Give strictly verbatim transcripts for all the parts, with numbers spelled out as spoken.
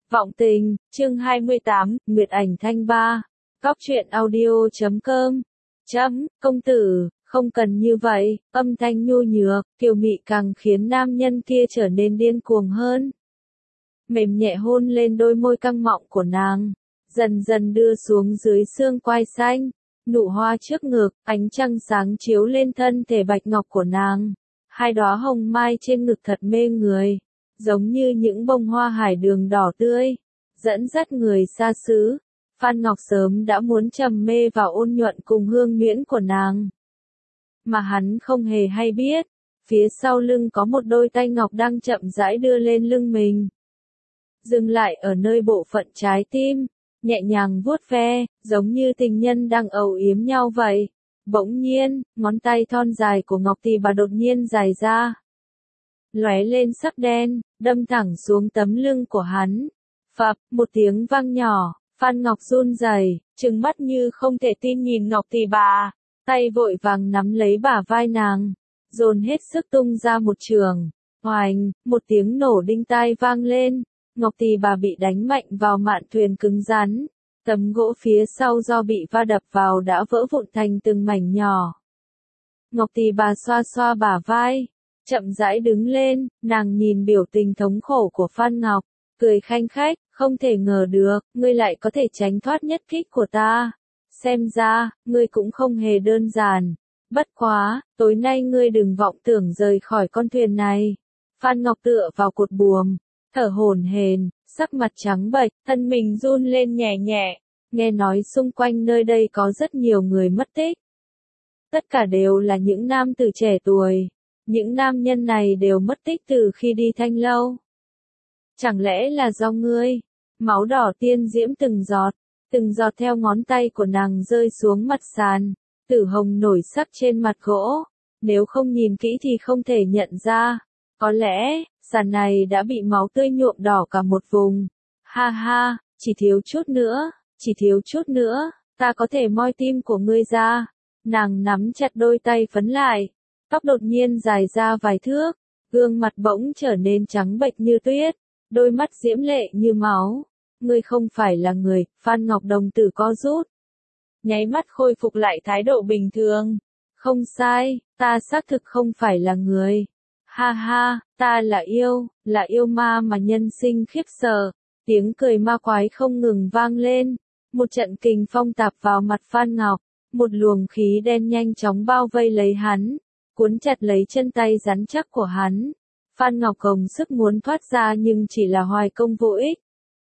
Vọng tình, chương hai mươi tám, Nguyệt ảnh thanh ba. Góc truyện audio chấm com. Chấm, công tử, không cần như vậy, âm thanh nhu nhược, kiều mị càng khiến nam nhân kia trở nên điên cuồng hơn. Mềm nhẹ hôn lên đôi môi căng mọng của nàng, dần dần đưa xuống dưới xương quai xanh, nụ hoa trước ngực, ánh trăng sáng chiếu lên thân thể bạch ngọc của nàng. Hai đóa hồng mai trên ngực thật mê người, giống như những bông hoa hải đường đỏ tươi, dẫn dắt người xa xứ. Phan Ngọc sớm đã muốn trầm mê vào ôn nhuận cùng hương nhuyễn của nàng. Mà hắn không hề hay biết, phía sau lưng có một đôi tay ngọc đang chậm rãi đưa lên lưng mình. Dừng lại ở nơi bộ phận trái tim, nhẹ nhàng vuốt ve, giống như tình nhân đang âu yếm nhau vậy. Bỗng nhiên, ngón tay thon dài của Ngọc Tỳ Bà đột nhiên dài ra, lóe lên sắc đen, đâm thẳng xuống tấm lưng của hắn. Phập, một tiếng vang nhỏ, Phan Ngọc run rẩy, trừng mắt như không thể tin nhìn Ngọc Tỳ Bà, tay vội vàng nắm lấy bả vai nàng, dồn hết sức tung ra một chưởng. Oành, một tiếng nổ đinh tai vang lên, Ngọc Tỳ Bà bị đánh mạnh vào mạn thuyền cứng rắn. Tấm gỗ phía sau do bị va đập vào đã vỡ vụn thành từng mảnh nhỏ. Ngọc Tỳ Bà xoa xoa bả vai, chậm rãi đứng lên, nàng nhìn biểu tình thống khổ của Phan Ngọc, cười khanh khách, không thể ngờ được, ngươi lại có thể tránh thoát nhất kích của ta. Xem ra, ngươi cũng không hề đơn giản. Bất quá, tối nay ngươi đừng vọng tưởng rời khỏi con thuyền này. Phan Ngọc tựa vào cột buồm, thở hổn hển, sắc mặt trắng bệch, thân mình run lên nhẹ nhẹ. Nghe nói xung quanh nơi đây có rất nhiều người mất tích. Tất cả đều là những nam tử trẻ tuổi. Những nam nhân này đều mất tích từ khi đi Thanh Lâu. Chẳng lẽ là do ngươi? Máu đỏ tiên diễm từng giọt, từng giọt theo ngón tay của nàng rơi xuống mặt sàn, tử hồng nổi sắc trên mặt gỗ. Nếu không nhìn kỹ thì không thể nhận ra. Có lẽ, sàn này đã bị máu tươi nhuộm đỏ cả một vùng. Ha ha, chỉ thiếu chút nữa, chỉ thiếu chút nữa, ta có thể moi tim của ngươi ra. Nàng nắm chặt đôi tay phấn lại, tóc đột nhiên dài ra vài thước, gương mặt bỗng trở nên trắng bệch như tuyết, đôi mắt diễm lệ như máu. Ngươi không phải là người, Phan Ngọc đồng tử co rút, nháy mắt khôi phục lại thái độ bình thường. Không sai, ta xác thực không phải là người. Ha ha, ta là yêu, là yêu ma mà nhân sinh khiếp sợ. Tiếng cười ma quái không ngừng vang lên, một trận kình phong tạp vào mặt Phan Ngọc, một luồng khí đen nhanh chóng bao vây lấy hắn, cuốn chặt lấy chân tay rắn chắc của hắn. Phan Ngọc gồng sức muốn thoát ra nhưng chỉ là hoài công vô ích.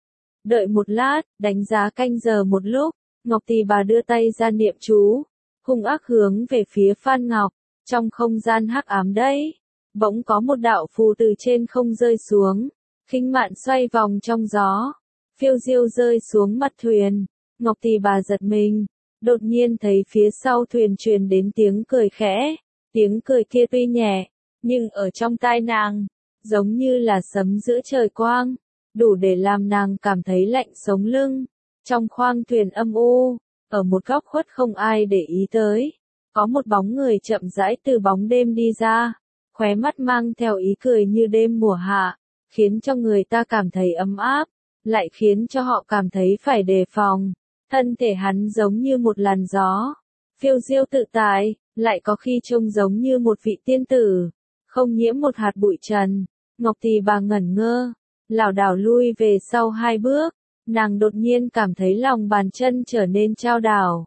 Đợi một lát, đánh giá canh giờ một lúc, Ngọc Tỳ Bà đưa tay ra niệm chú, hung ác hướng về phía Phan Ngọc. Trong không gian hắc ám đấy, bỗng có một đạo phù từ trên không rơi xuống, khinh mạn xoay vòng trong gió, phiêu diêu rơi xuống mặt thuyền. Ngọc Tỳ Bà giật mình, đột nhiên thấy phía sau thuyền truyền đến tiếng cười khẽ. Tiếng cười kia tuy nhẹ, nhưng ở trong tai nàng, giống như là sấm giữa trời quang, đủ để làm nàng cảm thấy lạnh sống lưng. Trong khoang thuyền âm u, ở một góc khuất không ai để ý tới, có một bóng người chậm rãi từ bóng đêm đi ra, khóe mắt mang theo ý cười như đêm mùa hạ, khiến cho người ta cảm thấy ấm áp, lại khiến cho họ cảm thấy phải đề phòng. Thân thể hắn giống như một làn gió, phiêu diêu tự tại, lại có khi trông giống như một vị tiên tử, không nhiễm một hạt bụi trần. Ngọc Tỳ Bà ngẩn ngơ, lảo đảo lui về sau hai bước, nàng đột nhiên cảm thấy lòng bàn chân trở nên chao đảo.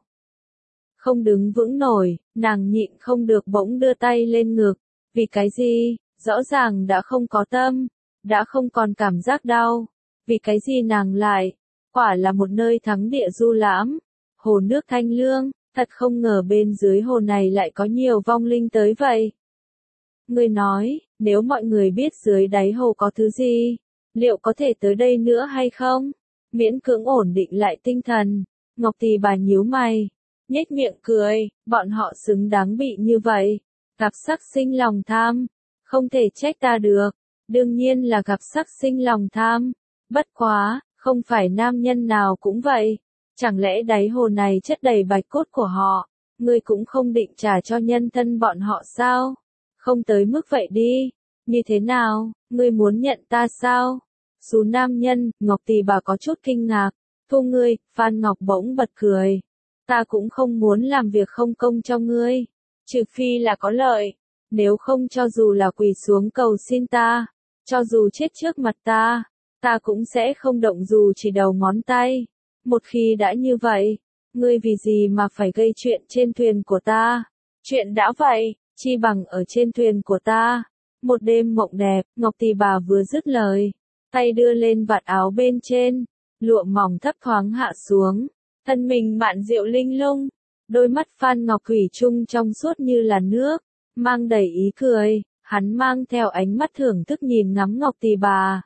Không đứng vững nổi, nàng nhịn không được bỗng đưa tay lên ngực. Vì cái gì? Rõ ràng đã không có tâm, đã không còn cảm giác đau. Vì cái gì nàng lại? Quả là một nơi thắng địa du lãm, hồ nước thanh lương, thật không ngờ bên dưới hồ này lại có nhiều vong linh tới vậy. Ngươi nói, nếu mọi người biết dưới đáy hồ có thứ gì, liệu có thể tới đây nữa hay không? Miễn cưỡng ổn định lại tinh thần, Ngọc Tỳ Bà nhíu mày, nhếch miệng cười, bọn họ xứng đáng bị như vậy. Gặp sắc sinh lòng tham, không thể trách ta được, đương nhiên là gặp sắc sinh lòng tham. Bất quá, không phải nam nhân nào cũng vậy. Chẳng lẽ đáy hồ này chất đầy bạch cốt của họ, ngươi cũng không định trả cho nhân thân bọn họ sao? Không tới mức vậy đi. Như thế nào, ngươi muốn nhận ta sao? Xú nam nhân, Ngọc Tỷ bà có chút kinh ngạc. Thu ngươi, Phan Ngọc bỗng bật cười. Ta cũng không muốn làm việc không công cho ngươi. Trừ phi là có lợi. Nếu không cho dù là quỳ xuống cầu xin ta, cho dù chết trước mặt ta, ta cũng sẽ không động dù chỉ đầu ngón tay. Một khi đã như vậy, ngươi vì gì mà phải gây chuyện trên thuyền của ta? Chuyện đã vậy, chi bằng ở trên thuyền của ta. Một đêm mộng đẹp, Ngọc Tỷ bà vừa dứt lời, tay đưa lên vạt áo bên trên, lụa mỏng thấp thoáng hạ xuống, thân mình mạn diệu linh lung, đôi mắt Phan Ngọc thủy chung trong suốt như là nước, mang đầy ý cười, hắn mang theo ánh mắt thưởng thức nhìn ngắm Ngọc Tỷ bà.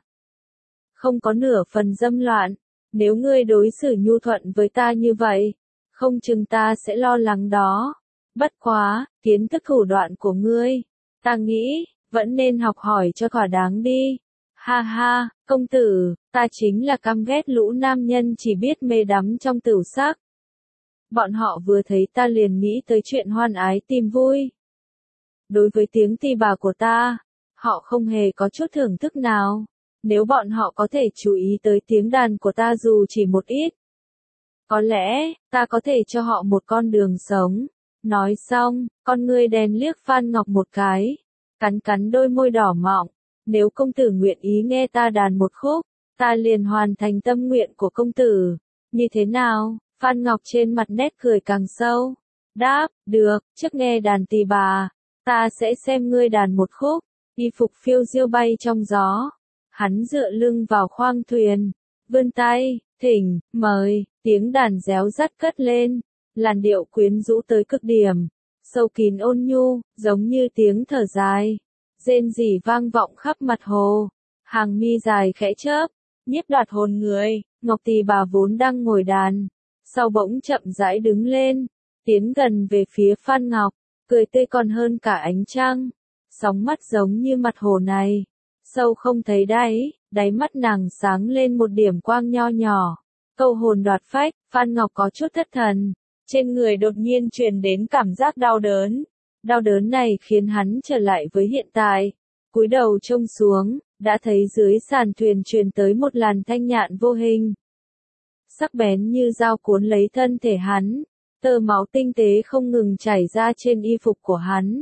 Không có nửa phần dâm loạn, nếu ngươi đối xử nhu thuận với ta như vậy, không chừng ta sẽ lo lắng đó. Bất quá, kiến thức thủ đoạn của ngươi, ta nghĩ, vẫn nên học hỏi cho thỏa đáng đi. Ha ha, công tử, ta chính là căm ghét lũ nam nhân chỉ biết mê đắm trong tửu sắc. Bọn họ vừa thấy ta liền nghĩ tới chuyện hoan ái tìm vui. Đối với tiếng tỳ bà của ta, họ không hề có chút thưởng thức nào. Nếu bọn họ có thể chú ý tới tiếng đàn của ta dù chỉ một ít, có lẽ, ta có thể cho họ một con đường sống. Nói xong, con ngươi đen liếc Phan Ngọc một cái, cắn cắn đôi môi đỏ mọng. Nếu công tử nguyện ý nghe ta đàn một khúc, ta liền hoàn thành tâm nguyện của công tử. Như thế nào? Phan Ngọc trên mặt nét cười càng sâu. Đáp, được, trước nghe đàn tỳ bà, ta sẽ xem ngươi đàn một khúc. Y phục phiêu diêu bay trong gió. Hắn dựa lưng vào khoang thuyền, vươn tay, thỉnh, mời, tiếng đàn réo rắt cất lên, làn điệu quyến rũ tới cực điểm, sâu kín ôn nhu, giống như tiếng thở dài, rên rỉ vang vọng khắp mặt hồ, hàng mi dài khẽ chớp, nhiếp đoạt hồn người. Ngọc Tỷ bà vốn đang ngồi đàn, sau bỗng chậm rãi đứng lên, tiến gần về phía Phan Ngọc, cười tươi còn hơn cả ánh trăng, sóng mắt giống như mặt hồ này. Sâu không thấy đáy, đáy mắt nàng sáng lên một điểm quang nho nhỏ. Câu hồn đoạt phách, Phan Ngọc có chút thất thần. Trên người đột nhiên truyền đến cảm giác đau đớn. Đau đớn này khiến hắn trở lại với hiện tại. Cúi đầu trông xuống, đã thấy dưới sàn thuyền truyền tới một làn thanh nhạn vô hình. Sắc bén như dao cuốn lấy thân thể hắn. Tơ máu tinh tế không ngừng chảy ra trên y phục của hắn.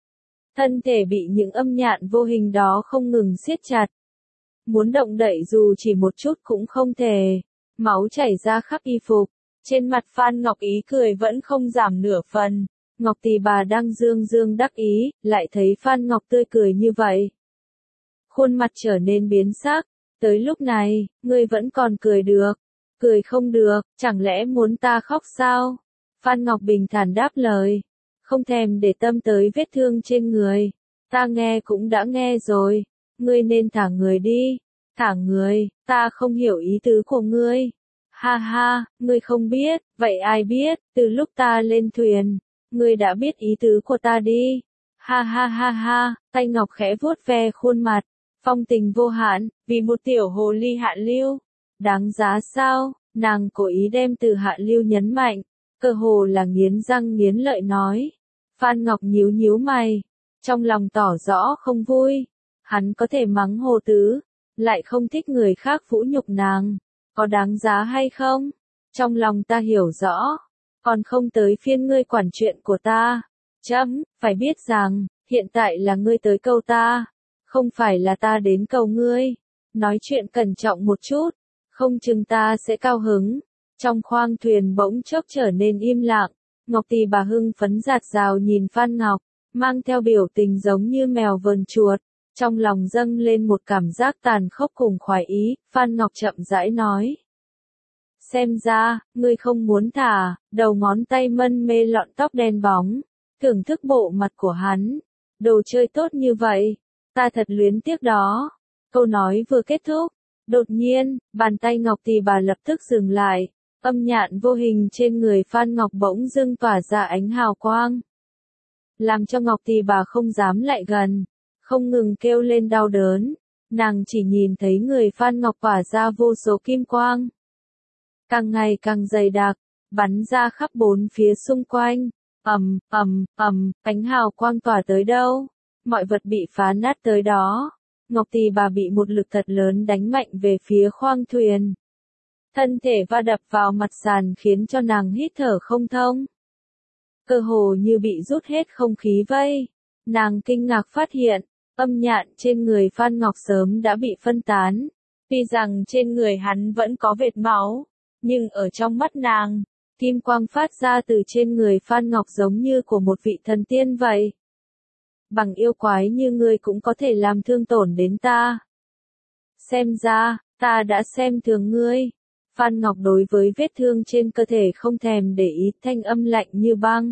Thân thể bị những âm nhạn vô hình đó không ngừng siết chặt. Muốn động đậy dù chỉ một chút cũng không thể. Máu chảy ra khắp y phục. Trên mặt Phan Ngọc ý cười vẫn không giảm nửa phần. Ngọc Tỷ bà đang dương dương đắc ý, lại thấy Phan Ngọc tươi cười như vậy. Khuôn mặt trở nên biến sắc. Tới lúc này, ngươi vẫn còn cười được. Cười không được, chẳng lẽ muốn ta khóc sao? Phan Ngọc bình thản đáp lời. Không thèm để tâm tới vết thương trên người. Ta nghe cũng đã nghe rồi. Ngươi nên thả người đi. Thả người, ta không hiểu ý tứ của ngươi. Ha ha, ngươi không biết, vậy ai biết, từ lúc ta lên thuyền, ngươi đã biết ý tứ của ta đi. Ha ha ha ha, tay Ngọc khẽ vuốt ve khuôn mặt, phong tình vô hạn, vì một tiểu hồ ly hạ lưu. Đáng giá sao, nàng cố ý đem từ hạ lưu nhấn mạnh, cơ hồ là nghiến răng nghiến lợi nói. Phan Ngọc nhíu nhíu mày, trong lòng tỏ rõ không vui. Hắn có thể mắng Hồ Tứ, lại không thích người khác vũ nhục nàng. Có đáng giá hay không? Trong lòng ta hiểu rõ. Còn không tới phiên ngươi quản chuyện của ta. Chấm, phải biết rằng, hiện tại là ngươi tới câu ta. Không phải là ta đến cầu ngươi. Nói chuyện cẩn trọng một chút. Không chừng ta sẽ cao hứng. Trong khoang thuyền bỗng chốc trở nên im lặng. Ngọc Tỷ bà hưng phấn rạt rào nhìn Phan Ngọc, mang theo biểu tình giống như mèo vờn chuột. Trong lòng dâng lên một cảm giác tàn khốc cùng khoái ý, Phan Ngọc chậm rãi nói. Xem ra, ngươi không muốn thả, đầu ngón tay mân mê lọn tóc đen bóng, thưởng thức bộ mặt của hắn. Đồ chơi tốt như vậy, ta thật luyến tiếc đó. Câu nói vừa kết thúc, đột nhiên, bàn tay Ngọc Tỷ bà lập tức dừng lại. Âm nhạn vô hình trên người Phan Ngọc bỗng dưng tỏa ra ánh hào quang. Làm cho Ngọc Tỷ bà không dám lại gần, không ngừng kêu lên đau đớn. Nàng chỉ nhìn thấy người Phan Ngọc tỏa ra vô số kim quang. Càng ngày càng dày đặc, bắn ra khắp bốn phía xung quanh. Ầm, ầm, ầm, ánh hào quang tỏa tới đâu, mọi vật bị phá nát tới đó. Ngọc Tỳ Bà bị một lực thật lớn đánh mạnh về phía khoang thuyền. Thân thể va đập vào mặt sàn khiến cho nàng hít thở không thông. Cơ hồ như bị rút hết không khí vây. Nàng kinh ngạc phát hiện, âm nhạn trên người Phan Ngọc sớm đã bị phân tán. Tuy rằng trên người hắn vẫn có vệt máu, nhưng ở trong mắt nàng, kim quang phát ra từ trên người Phan Ngọc giống như của một vị thần tiên vậy. Bằng yêu quái như ngươi cũng có thể làm thương tổn đến ta. Xem ra, ta đã xem thường ngươi. Phan Ngọc đối với vết thương trên cơ thể không thèm để ý, thanh âm lạnh như băng.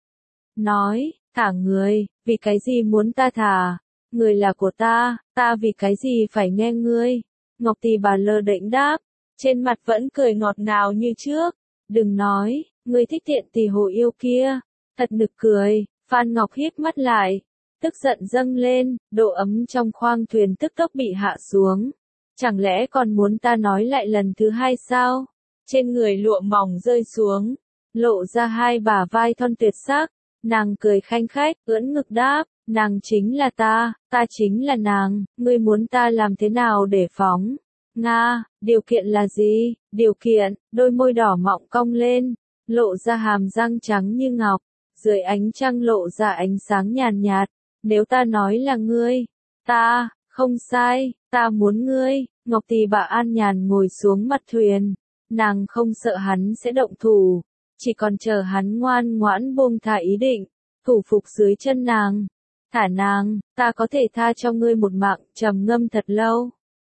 Nói, thả người, vì cái gì muốn ta thả? Người là của ta, ta vì cái gì phải nghe ngươi? Ngọc Tỳ Bà lơ đễnh đáp, trên mặt vẫn cười ngọt ngào như trước. Đừng nói, ngươi thích tiện tỳ hồ yêu kia. Thật nực cười. Phan Ngọc híp mắt lại, tức giận dâng lên, độ ấm trong khoang thuyền tức tốc bị hạ xuống. Chẳng lẽ còn muốn ta nói lại lần thứ hai sao? Trên người lụa mỏng rơi xuống, lộ ra hai bả vai thon tuyệt sắc. Nàng cười khanh khách, ưỡn ngực đáp, nàng chính là ta, ta chính là nàng, ngươi muốn ta làm thế nào để phóng? Nga, điều kiện là gì? Điều kiện, đôi môi đỏ mọng cong lên, lộ ra hàm răng trắng như ngọc, dưới ánh trăng lộ ra ánh sáng nhàn nhạt. Nếu ta nói là ngươi, ta, không sai, ta muốn ngươi. Ngọc Tỳ Bà an nhàn ngồi xuống mặt thuyền, nàng không sợ hắn sẽ động thủ, chỉ còn chờ hắn ngoan ngoãn buông thả ý định, thủ phục dưới chân nàng. Thả nàng, ta có thể tha cho ngươi một mạng. Trầm ngâm thật lâu.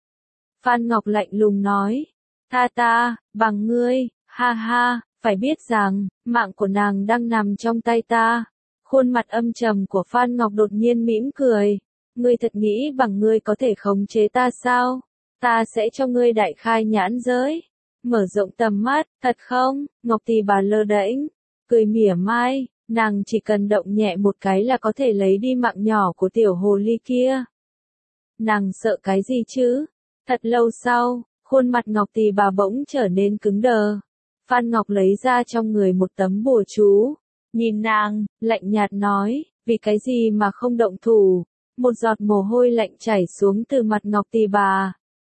Phan Ngọc lạnh lùng nói, tha ta, bằng ngươi, ha ha, phải biết rằng, mạng của nàng đang nằm trong tay ta. Khuôn mặt âm trầm của Phan Ngọc đột nhiên mỉm cười, ngươi thật nghĩ bằng ngươi có thể khống chế ta sao? Ta sẽ cho ngươi đại khai nhãn giới, mở rộng tầm mắt, thật không? Ngọc Tỳ Bà lơ đễnh, cười mỉa mai, nàng chỉ cần động nhẹ một cái là có thể lấy đi mạng nhỏ của tiểu hồ ly kia. Nàng sợ cái gì chứ? Thật lâu sau, khuôn mặt Ngọc Tỳ Bà bỗng trở nên cứng đờ. Phan Ngọc lấy ra trong người một tấm bùa chú, nhìn nàng, lạnh nhạt nói, vì cái gì mà không động thủ? Một giọt mồ hôi lạnh chảy xuống từ mặt Ngọc Tỳ Bà.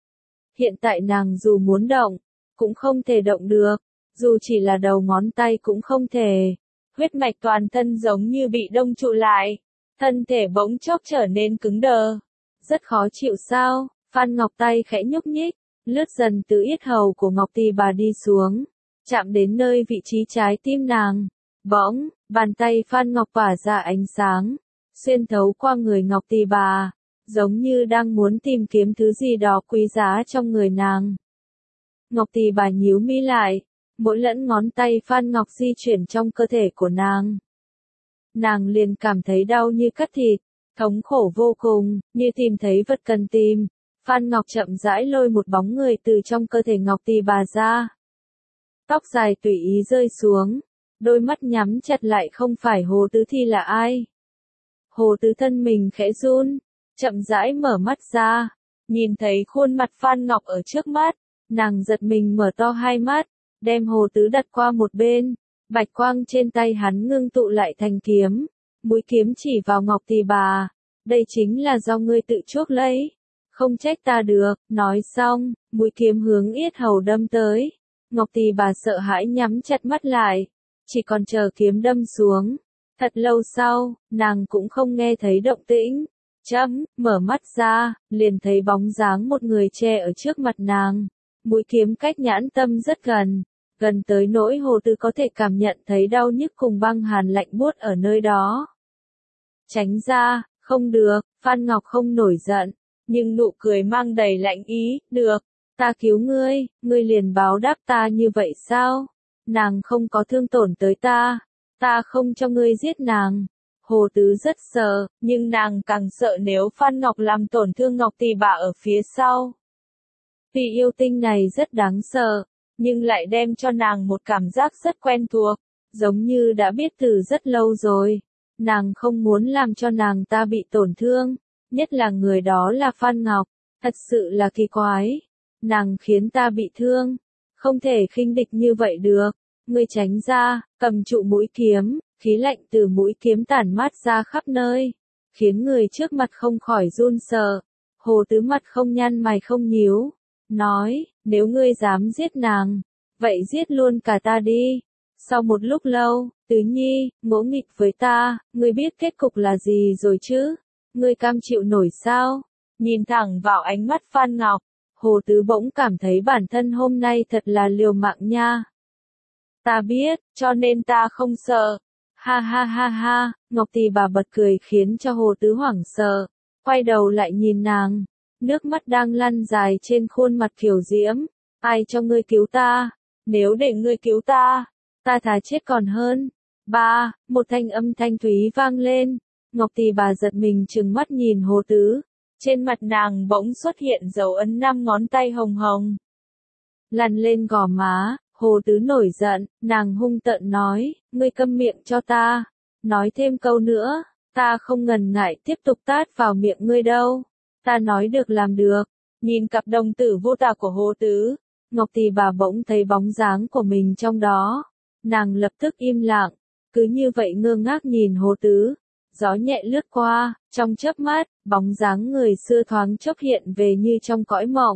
Hiện tại nàng dù muốn động, cũng không thể động được, dù chỉ là đầu ngón tay cũng không thể. Huyết mạch toàn thân giống như bị đông trụ lại, thân thể bỗng chốc trở nên cứng đờ. Rất khó chịu sao? Phan Ngọc tay khẽ nhúc nhích, lướt dần từ yết hầu của Ngọc Tỳ Bà đi xuống, chạm đến nơi vị trí trái tim nàng. Bỗng, bàn tay Phan Ngọc tỏa ra ánh sáng, xuyên thấu qua người Ngọc Tỳ Bà, giống như đang muốn tìm kiếm thứ gì đó quý giá trong người nàng. Ngọc Tỳ Bà nhíu mi lại, mỗi lẫn ngón tay Phan Ngọc di chuyển trong cơ thể của nàng. Nàng liền cảm thấy đau như cắt thịt, thống khổ vô cùng, như tìm thấy vật cần tìm. Phan Ngọc chậm rãi lôi một bóng người từ trong cơ thể Ngọc Tỳ Bà ra. Tóc dài tùy ý rơi xuống, đôi mắt nhắm chặt lại. Không phải Hồ Tứ thì là ai? Hồ Tứ thân mình khẽ run, chậm rãi mở mắt ra, nhìn thấy khuôn mặt Phan Ngọc ở trước mắt, nàng giật mình mở to hai mắt, đem Hồ Tứ đặt qua một bên, bạch quang trên tay hắn ngưng tụ lại thành kiếm, mũi kiếm chỉ vào Ngọc Tỳ Bà, đây chính là do ngươi tự chuốc lấy, không trách ta được. Nói xong, mũi kiếm hướng yết hầu đâm tới, Ngọc Tỳ Bà sợ hãi nhắm chặt mắt lại, chỉ còn chờ kiếm đâm xuống. Thật lâu sau, nàng cũng không nghe thấy động tĩnh. Chấm, mở mắt ra, liền thấy bóng dáng một người che ở trước mặt nàng. Mũi kiếm cách nhãn tâm rất gần, gần tới nỗi Hồ Tứ có thể cảm nhận thấy đau nhức cùng băng hàn lạnh buốt ở nơi đó. Tránh ra, không được. Phan Ngọc không nổi giận, nhưng nụ cười mang đầy lạnh ý. Được, ta cứu ngươi, ngươi liền báo đáp ta như vậy sao? Nàng không có thương tổn tới ta, ta không cho ngươi giết nàng. Hồ Tứ rất sợ, nhưng nàng càng sợ nếu Phan Ngọc làm tổn thương Ngọc Tỳ Bà ở phía sau. Vì yêu tinh này rất đáng sợ, nhưng lại đem cho nàng một cảm giác rất quen thuộc, giống như đã biết từ rất lâu rồi. Nàng không muốn làm cho nàng ta bị tổn thương, nhất là người đó là Phan Ngọc, thật sự là kỳ quái. Nàng khiến ta bị thương, không thể khinh địch như vậy được. Ngươi tránh ra, cầm trụ mũi kiếm, khí lạnh từ mũi kiếm tản mát ra khắp nơi, khiến người trước mặt không khỏi run sợ. Hồ Tứ mặt không nhăn mày không nhíu, nói, nếu ngươi dám giết nàng, vậy giết luôn cả ta đi. Sau một lúc lâu, Tứ Nhi, ngỗ nghịch với ta, ngươi biết kết cục là gì rồi chứ? Ngươi cam chịu nổi sao? Nhìn thẳng vào ánh mắt Phan Ngọc, Hồ Tứ bỗng cảm thấy bản thân hôm nay thật là liều mạng nha. Ta biết, cho nên ta không sợ. Ha ha ha ha, Ngọc Tỷ bà bật cười khiến cho Hồ Tứ hoảng sợ, quay đầu lại nhìn nàng, nước mắt đang lăn dài trên khuôn mặt kiều diễm. Ai cho ngươi cứu ta? Nếu để ngươi cứu ta, ta thà chết còn hơn. Ba, một thanh âm thanh thúy vang lên, Ngọc Tỷ bà giật mình trừng mắt nhìn Hồ Tứ, trên mặt nàng bỗng xuất hiện dấu ấn năm ngón tay hồng hồng. Lăn lên gò má, Hồ Tứ nổi giận, nàng hung tợn nói, ngươi câm miệng cho ta, nói thêm câu nữa, ta không ngần ngại tiếp tục tát vào miệng ngươi đâu, ta nói được làm được. Nhìn cặp đồng tử vô tà của Hồ Tứ, Ngọc Tỷ bà bỗng thấy bóng dáng của mình trong đó, nàng lập tức im lặng, cứ như vậy ngơ ngác nhìn Hồ Tứ. Gió nhẹ lướt qua, trong chớp mắt, bóng dáng người xưa thoáng chốc hiện về như trong cõi mộng.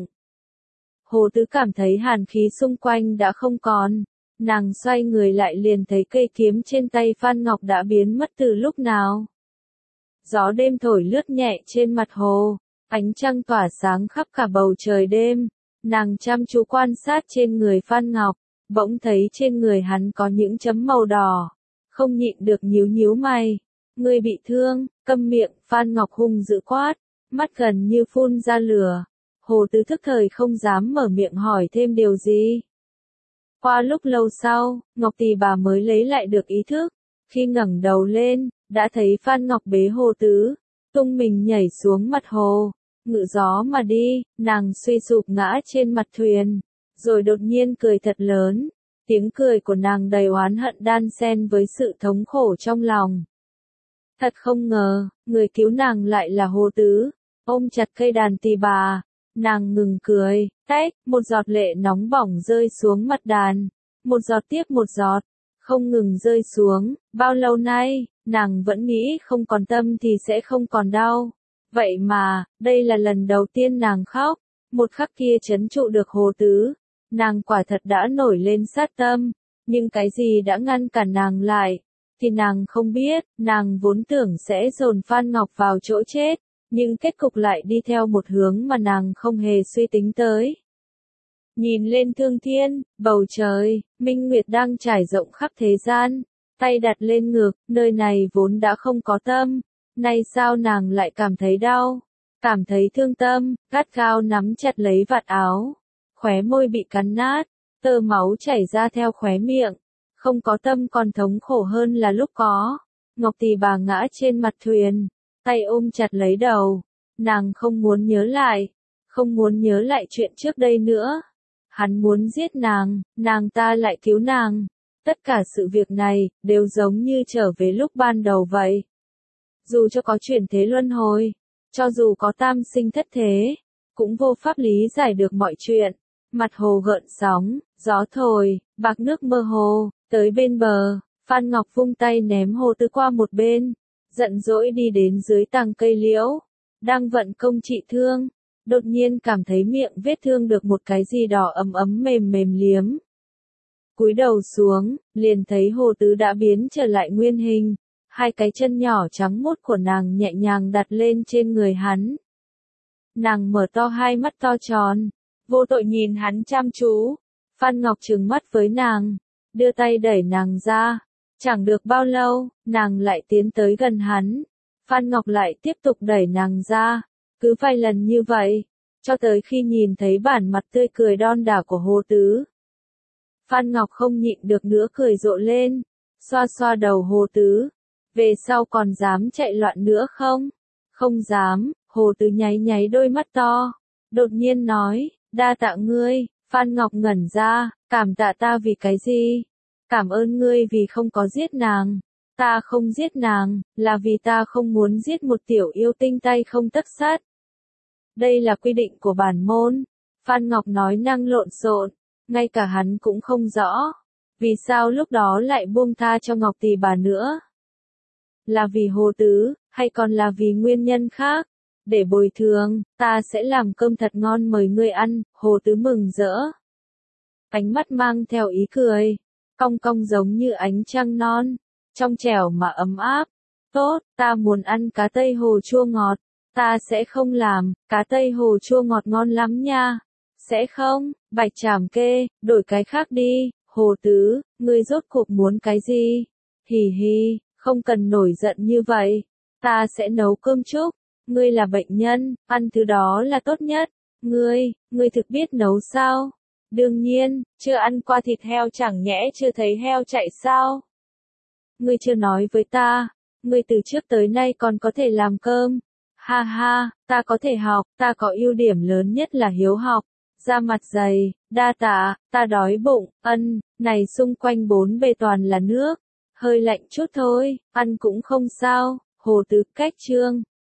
Hồ Tứ cảm thấy hàn khí xung quanh đã không còn, nàng xoay người lại liền thấy cây kiếm trên tay Phan Ngọc đã biến mất từ lúc nào. Gió đêm thổi lướt nhẹ trên mặt hồ, ánh trăng tỏa sáng khắp cả bầu trời đêm, nàng chăm chú quan sát trên người Phan Ngọc, bỗng thấy trên người hắn có những chấm màu đỏ, không nhịn được nhíu nhíu mày. Ngươi bị thương, câm miệng, Phan Ngọc hung dữ quát, mắt gần như phun ra lửa. Hồ Tứ thức thời không dám mở miệng hỏi thêm điều gì. Qua lúc lâu sau, Ngọc Tỷ bà mới lấy lại được ý thức, khi ngẩng đầu lên, đã thấy Phan Ngọc bế Hồ Tứ, tung mình nhảy xuống mặt hồ, ngự gió mà đi, nàng suy sụp ngã trên mặt thuyền, rồi đột nhiên cười thật lớn, tiếng cười của nàng đầy oán hận đan xen với sự thống khổ trong lòng. Thật không ngờ, người cứu nàng lại là Hồ Tứ, ôm chặt cây đàn tỳ bà, nàng ngừng cười, tách, một giọt lệ nóng bỏng rơi xuống mặt đàn, một giọt tiếp một giọt, không ngừng rơi xuống, bao lâu nay, nàng vẫn nghĩ không còn tâm thì sẽ không còn đau, vậy mà, đây là lần đầu tiên nàng khóc, một khắc kia trấn trụ được Hồ Tứ, nàng quả thật đã nổi lên sát tâm, nhưng cái gì đã ngăn cản nàng lại? Thì nàng không biết, nàng vốn tưởng sẽ dồn Phan Ngọc vào chỗ chết, nhưng kết cục lại đi theo một hướng mà nàng không hề suy tính tới. Nhìn lên thương thiên, bầu trời, minh nguyệt đang trải rộng khắp thế gian, tay đặt lên ngực, nơi này vốn đã không có tâm, nay sao nàng lại cảm thấy đau, cảm thấy thương tâm, gắt gao nắm chặt lấy vạt áo, khóe môi bị cắn nát, tơ máu chảy ra theo khóe miệng. Không có tâm còn thống khổ hơn là lúc có. Ngọc Tỷ bà ngã trên mặt thuyền, tay ôm chặt lấy đầu, nàng không muốn nhớ lại, không muốn nhớ lại chuyện trước đây nữa. Hắn muốn giết nàng, nàng ta lại cứu nàng. Tất cả sự việc này, đều giống như trở về lúc ban đầu vậy. Dù cho có chuyển thế luân hồi, cho dù có tam sinh thất thế, cũng vô pháp lý giải được mọi chuyện. Mặt hồ gợn sóng, gió thổi, bạc nước mơ hồ. Tới bên bờ, Phan Ngọc vung tay ném Hồ Tứ qua một bên, giận dỗi đi đến dưới tàng cây liễu, đang vận công trị thương, đột nhiên cảm thấy miệng vết thương được một cái gì đó ấm ấm mềm mềm liếm. Cúi đầu xuống, liền thấy Hồ Tứ đã biến trở lại nguyên hình, hai cái chân nhỏ trắng muốt của nàng nhẹ nhàng đặt lên trên người hắn. Nàng mở to hai mắt to tròn, vô tội nhìn hắn chăm chú, Phan Ngọc trừng mắt với nàng. Đưa tay đẩy nàng ra, chẳng được bao lâu, nàng lại tiến tới gần hắn, Phan Ngọc lại tiếp tục đẩy nàng ra, cứ vài lần như vậy, cho tới khi nhìn thấy bản mặt tươi cười đon đả của Hồ Tứ. Phan Ngọc không nhịn được nữa cười rộ lên, xoa xoa đầu Hồ Tứ, về sau còn dám chạy loạn nữa không? Không dám, Hồ Tứ nháy nháy đôi mắt to, đột nhiên nói, đa tạ ngươi. Phan Ngọc ngẩn ra, cảm tạ ta vì cái gì? Cảm ơn ngươi vì không có giết nàng. Ta không giết nàng, là vì ta không muốn giết một tiểu yêu tinh tay không tấc sắt. Đây là quy định của bản môn. Phan Ngọc nói năng lộn xộn, ngay cả hắn cũng không rõ. Vì sao lúc đó lại buông tha cho Ngọc Tỷ bà nữa? Là vì Hồ Tứ, hay còn là vì nguyên nhân khác? để bồi thường, ta sẽ làm cơm thật ngon mời ngươi ăn, Hồ Tứ mừng rỡ. Ánh mắt mang theo ý cười, cong cong giống như ánh trăng non, trong trẻo mà ấm áp. Tốt, ta muốn ăn cá Tây Hồ chua ngọt, ta sẽ không làm, cá Tây Hồ chua ngọt ngon lắm nha. Sẽ không, Bạch Trảm Kê, đổi cái khác đi, Hồ Tứ, ngươi rốt cuộc muốn cái gì? Hì hì, không cần nổi giận như vậy, ta sẽ nấu cơm chúc, ngươi là bệnh nhân, ăn thứ đó là tốt nhất. Ngươi, ngươi thực biết nấu sao? Đương nhiên, chưa ăn qua thịt heo chẳng nhẽ chưa thấy heo chạy sao? Ngươi chưa nói với ta, ngươi từ trước tới nay còn có thể làm cơm. Ha ha, ta có thể học, ta có ưu điểm lớn nhất là hiếu học. Da mặt dày, đa tạ, ta đói bụng, ân, này xung quanh bốn bề toàn là nước. Hơi lạnh chút thôi, ăn cũng không sao, Hồ Tứ cách trương.